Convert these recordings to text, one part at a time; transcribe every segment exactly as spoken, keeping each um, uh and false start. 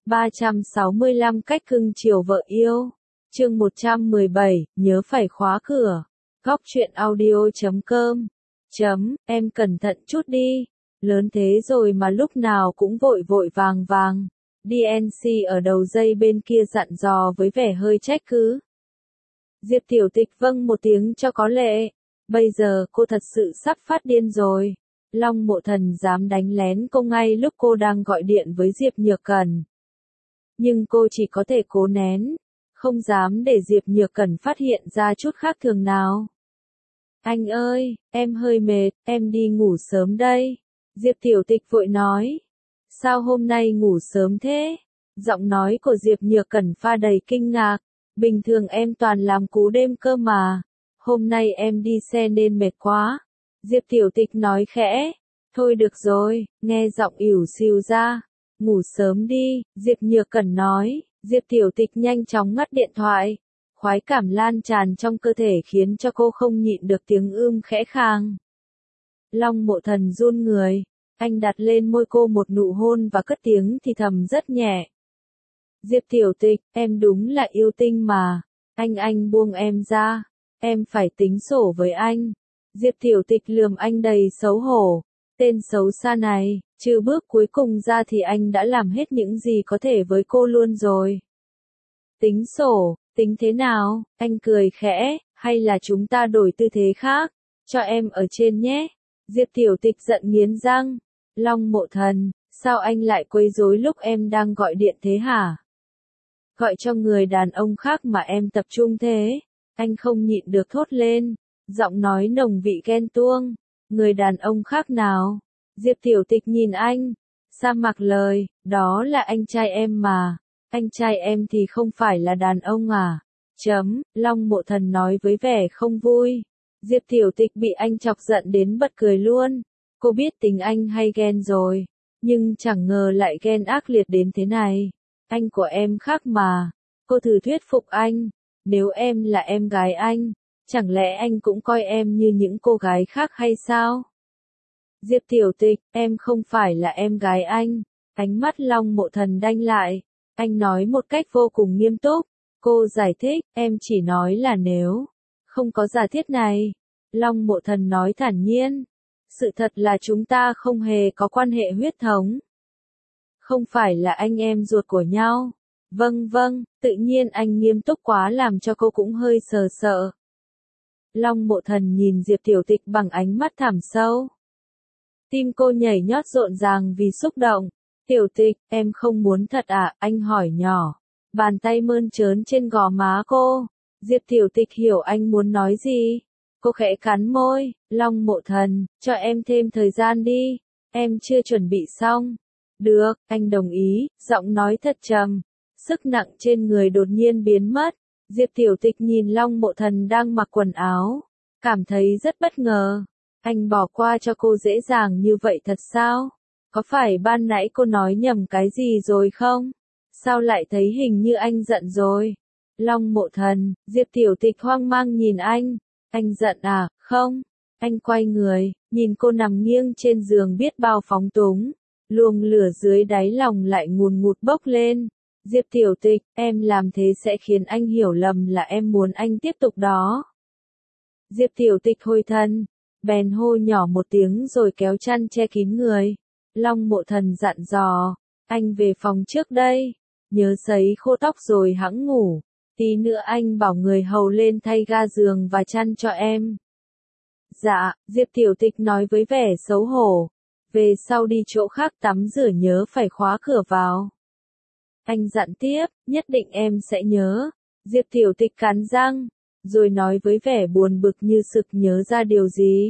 ba trăm sáu mươi lăm cách cưng chiều vợ yêu. Chương một trăm mười bảy, nhớ phải khóa cửa. Góc truyện audio chấm com. Chấm, em cẩn thận chút đi. Lớn thế rồi mà lúc nào cũng vội vội vàng vàng. đê en xê ở đầu dây bên kia dặn dò với vẻ hơi trách cứ. Diệp Tiểu Tịch vâng một tiếng cho có lệ. Bây giờ cô thật sự sắp phát điên rồi. Long Mộ Thần dám đánh lén cô ngay lúc cô đang gọi điện với Diệp Nhược Cẩn. Nhưng cô chỉ có thể cố nén, không dám để Diệp Nhược Cẩn phát hiện ra chút khác thường nào. Anh ơi, em hơi mệt, em đi ngủ sớm đây. Diệp Tiểu Tịch vội nói. Sao hôm nay ngủ sớm thế? Giọng nói của Diệp Nhược Cẩn pha đầy kinh ngạc. Bình thường em toàn làm cú đêm cơ mà. Hôm nay em đi xe nên mệt quá. Diệp Tiểu Tịch nói khẽ. Thôi được rồi, nghe giọng ỉu xìu ra. Ngủ sớm đi, Diệp Nhược Cẩn nói. Diệp Tiểu Tịch nhanh chóng ngắt điện thoại. Khoái cảm lan tràn trong cơ thể khiến cho cô không nhịn được tiếng ưm khẽ khàng. Long Mộ Thần run người. Anh đặt lên môi cô một nụ hôn và cất tiếng thì thầm rất nhẹ. Diệp Tiểu Tịch, em đúng là yêu tinh mà. Anh anh buông em ra. Em phải tính sổ với anh. Diệp Tiểu Tịch lườm anh đầy xấu hổ. Tên xấu xa này, trừ bước cuối cùng ra thì anh đã làm hết những gì có thể với cô luôn rồi. Tính sổ, tính thế nào? Anh cười khẽ, hay là chúng ta đổi tư thế khác? Cho em ở trên nhé. Diệp Tiểu Tịch giận nghiến răng. Long Mộ Thần, sao anh lại quấy rối lúc em đang gọi điện thế hả? Gọi cho người đàn ông khác mà em tập trung thế. Anh không nhịn được thốt lên. Giọng nói nồng vị ghen tuông. Người đàn ông khác nào? Diệp Tiểu Tịch nhìn anh. Sa mặc lời, đó là anh trai em mà. Anh trai em thì không phải là đàn ông à? Chấm, Long Mộ Thần nói với vẻ không vui. Diệp Tiểu Tịch bị anh chọc giận đến bật cười luôn. Cô biết tính anh hay ghen rồi. Nhưng chẳng ngờ lại ghen ác liệt đến thế này. Anh của em khác mà. Cô thử thuyết phục anh. Nếu em là em gái anh, chẳng lẽ anh cũng coi em như những cô gái khác hay sao? Diệp Tiểu Tịch, em không phải là em gái anh. Ánh mắt Long Mộ Thần đanh lại. Anh nói một cách vô cùng nghiêm túc. Cô giải thích, em chỉ nói là nếu không có giả thiết này. Long Mộ Thần nói thản nhiên. Sự thật là chúng ta không hề có quan hệ huyết thống. Không phải là anh em ruột của nhau. Vâng vâng, tự nhiên anh nghiêm túc quá làm cho cô cũng hơi sờ sợ. Long Mộ Thần nhìn Diệp Tiểu Tịch bằng ánh mắt thẳm sâu. Tim cô nhảy nhót rộn ràng vì xúc động. Tiểu Tịch, em không muốn thật à? Anh hỏi nhỏ. Bàn tay mơn trớn trên gò má cô. Diệp Tiểu Tịch hiểu anh muốn nói gì. Cô khẽ cắn môi. Long Mộ Thần, cho em thêm thời gian đi. Em chưa chuẩn bị xong. Được, anh đồng ý, giọng nói thật trầm. Sức nặng trên người đột nhiên biến mất. Diệp Tiểu Tịch nhìn Long Mộ Thần đang mặc quần áo. Cảm thấy rất bất ngờ. Anh bỏ qua cho cô dễ dàng như vậy thật sao? Có phải ban nãy cô nói nhầm cái gì rồi không? Sao lại thấy hình như anh giận rồi? Long Mộ Thần, Diệp Tiểu Tịch hoang mang nhìn anh. Anh giận à? Không. Anh quay người, nhìn cô nằm nghiêng trên giường biết bao phóng túng. Luồng lửa dưới đáy lòng lại ngùn ngụt bốc lên. Diệp Tiểu Tịch, em làm thế sẽ khiến anh hiểu lầm là em muốn anh tiếp tục đó. Diệp Tiểu Tịch hồi thân, bèn hô nhỏ một tiếng rồi kéo chăn che kín người. Long Mộ Thần dặn dò, anh về phòng trước đây, nhớ sấy khô tóc rồi hẵng ngủ, tí nữa anh bảo người hầu lên thay ga giường và chăn cho em. Dạ, Diệp Tiểu Tịch nói với vẻ xấu hổ, về sau đi chỗ khác tắm rửa nhớ phải khóa cửa vào. Anh dặn tiếp, nhất định em sẽ nhớ. Diệp Tiểu Tịch cắn răng, rồi nói với vẻ buồn bực như sực nhớ ra điều gì.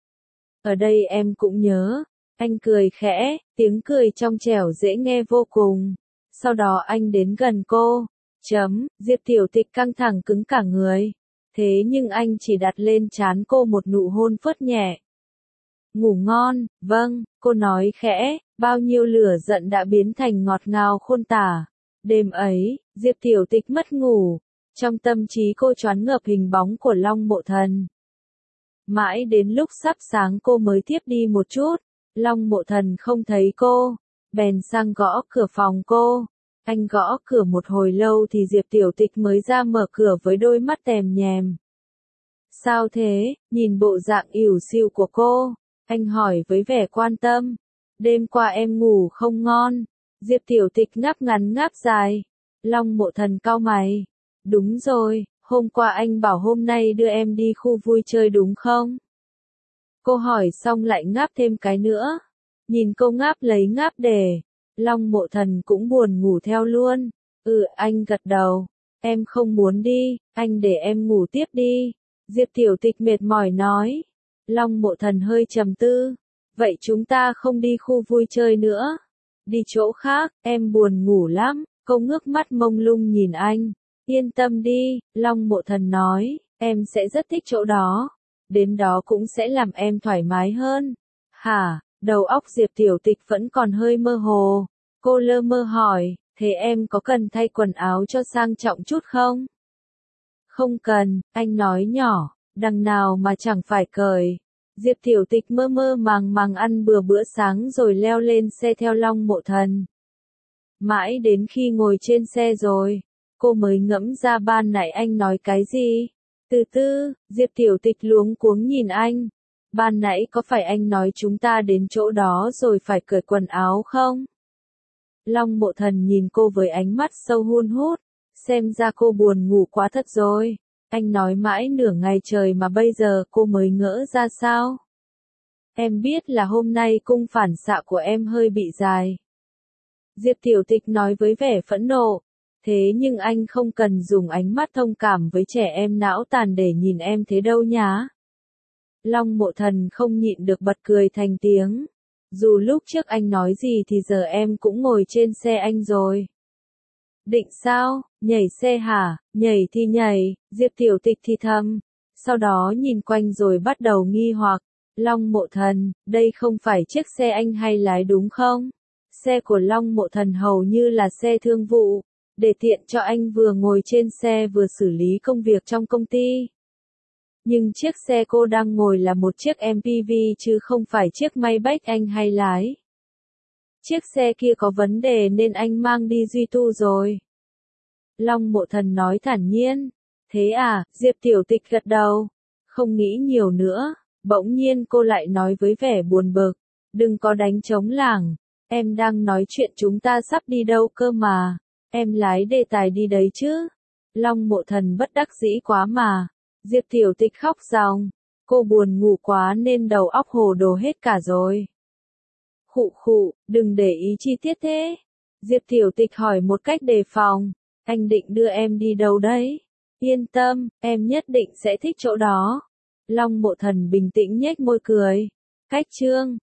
Ở đây em cũng nhớ. Anh cười khẽ, tiếng cười trong trẻo dễ nghe vô cùng. Sau đó anh đến gần cô. Chấm, Diệp Tiểu Tịch căng thẳng cứng cả người. Thế nhưng anh chỉ đặt lên trán cô một nụ hôn phớt nhẹ. Ngủ ngon, vâng, cô nói khẽ, bao nhiêu lửa giận đã biến thành ngọt ngào khôn tả. Đêm ấy, Diệp Tiểu Tịch mất ngủ. Trong tâm trí cô choáng ngợp hình bóng của Long Mộ Thần. Mãi đến lúc sắp sáng cô mới thiếp đi một chút. Long Mộ Thần không thấy cô. Bèn sang gõ cửa phòng cô. Anh gõ cửa một hồi lâu thì Diệp Tiểu Tịch mới ra mở cửa với đôi mắt tèm nhèm. Sao thế, nhìn bộ dạng ỉu xìu của cô, anh hỏi với vẻ quan tâm. Đêm qua em ngủ không ngon. Diệp Tiểu Tịch ngáp ngắn ngáp dài. Long Mộ Thần cau mày. Đúng rồi, hôm qua anh bảo hôm nay đưa em đi khu vui chơi đúng không? Cô hỏi xong lại ngáp thêm cái nữa. Nhìn cô ngáp lấy ngáp để. Long Mộ Thần cũng buồn ngủ theo luôn. Ừ, anh gật đầu. Em không muốn đi, anh để em ngủ tiếp đi. Diệp Tiểu Tịch mệt mỏi nói. Long Mộ Thần hơi trầm tư. Vậy chúng ta không đi khu vui chơi nữa. Đi chỗ khác, em buồn ngủ lắm. Cô ngước mắt mông lung nhìn anh. Yên tâm đi, Long Mộ Thần nói, em sẽ rất thích chỗ đó. Đến đó cũng sẽ làm em thoải mái hơn. Hả, đầu óc Diệp Tiểu Tịch vẫn còn hơi mơ hồ. Cô lơ mơ hỏi, thế em có cần thay quần áo cho sang trọng chút không? Không cần, anh nói nhỏ, đằng nào mà chẳng phải cởi. Diệp Tiểu Tịch mơ mơ màng màng ăn bữa bữa sáng rồi leo lên xe theo Long Mộ Thần. Mãi đến khi ngồi trên xe rồi, cô mới ngẫm ra ban nãy anh nói cái gì. Từ từ, Diệp Tiểu Tịch luống cuống nhìn anh. Ban nãy có phải anh nói chúng ta đến chỗ đó rồi phải cởi quần áo không? Long Mộ Thần nhìn cô với ánh mắt sâu hun hút. Xem ra cô buồn ngủ quá thật rồi. Anh nói mãi nửa ngày trời mà bây giờ cô mới ngỡ ra sao? Em biết là hôm nay cung phản xạ của em hơi bị dài. Diệp Tiểu Tịch nói với vẻ phẫn nộ. Thế nhưng anh không cần dùng ánh mắt thông cảm với trẻ em não tàn để nhìn em thế đâu nhá. Long Mộ Thần không nhịn được bật cười thành tiếng. Dù lúc trước anh nói gì thì giờ em cũng ngồi trên xe anh rồi. Định sao, nhảy xe hả, nhảy thì nhảy, Diệp Tiểu Tịch thì thầm. Sau đó nhìn quanh rồi bắt đầu nghi hoặc. Long Mộ Thần, đây không phải chiếc xe anh hay lái đúng không? Xe của Long Mộ Thần hầu như là xe thương vụ, để tiện cho anh vừa ngồi trên xe vừa xử lý công việc trong công ty. Nhưng chiếc xe cô đang ngồi là một chiếc em pê vê chứ không phải chiếc Maybach anh hay lái. Chiếc xe kia có vấn đề nên anh mang đi duy tu rồi. Long Mộ Thần nói thản nhiên. Thế à, Diệp Tiểu Tịch gật đầu. Không nghĩ nhiều nữa, bỗng nhiên cô lại nói với vẻ buồn bực. Đừng có đánh trống lảng, em đang nói chuyện chúng ta sắp đi đâu cơ mà. Em lái đề tài đi đấy chứ. Long Mộ Thần bất đắc dĩ quá mà. Diệp Tiểu Tịch khóc ròng. Cô buồn ngủ quá nên đầu óc hồ đồ hết cả rồi. Khụ khụ, đừng để ý chi tiết thế. Diệp Tiểu Tịch hỏi một cách đề phòng. Anh định đưa em đi đâu đấy? Yên tâm, em nhất định sẽ thích chỗ đó. Long Mộ Thần bình tĩnh nhếch môi cười. Cách chương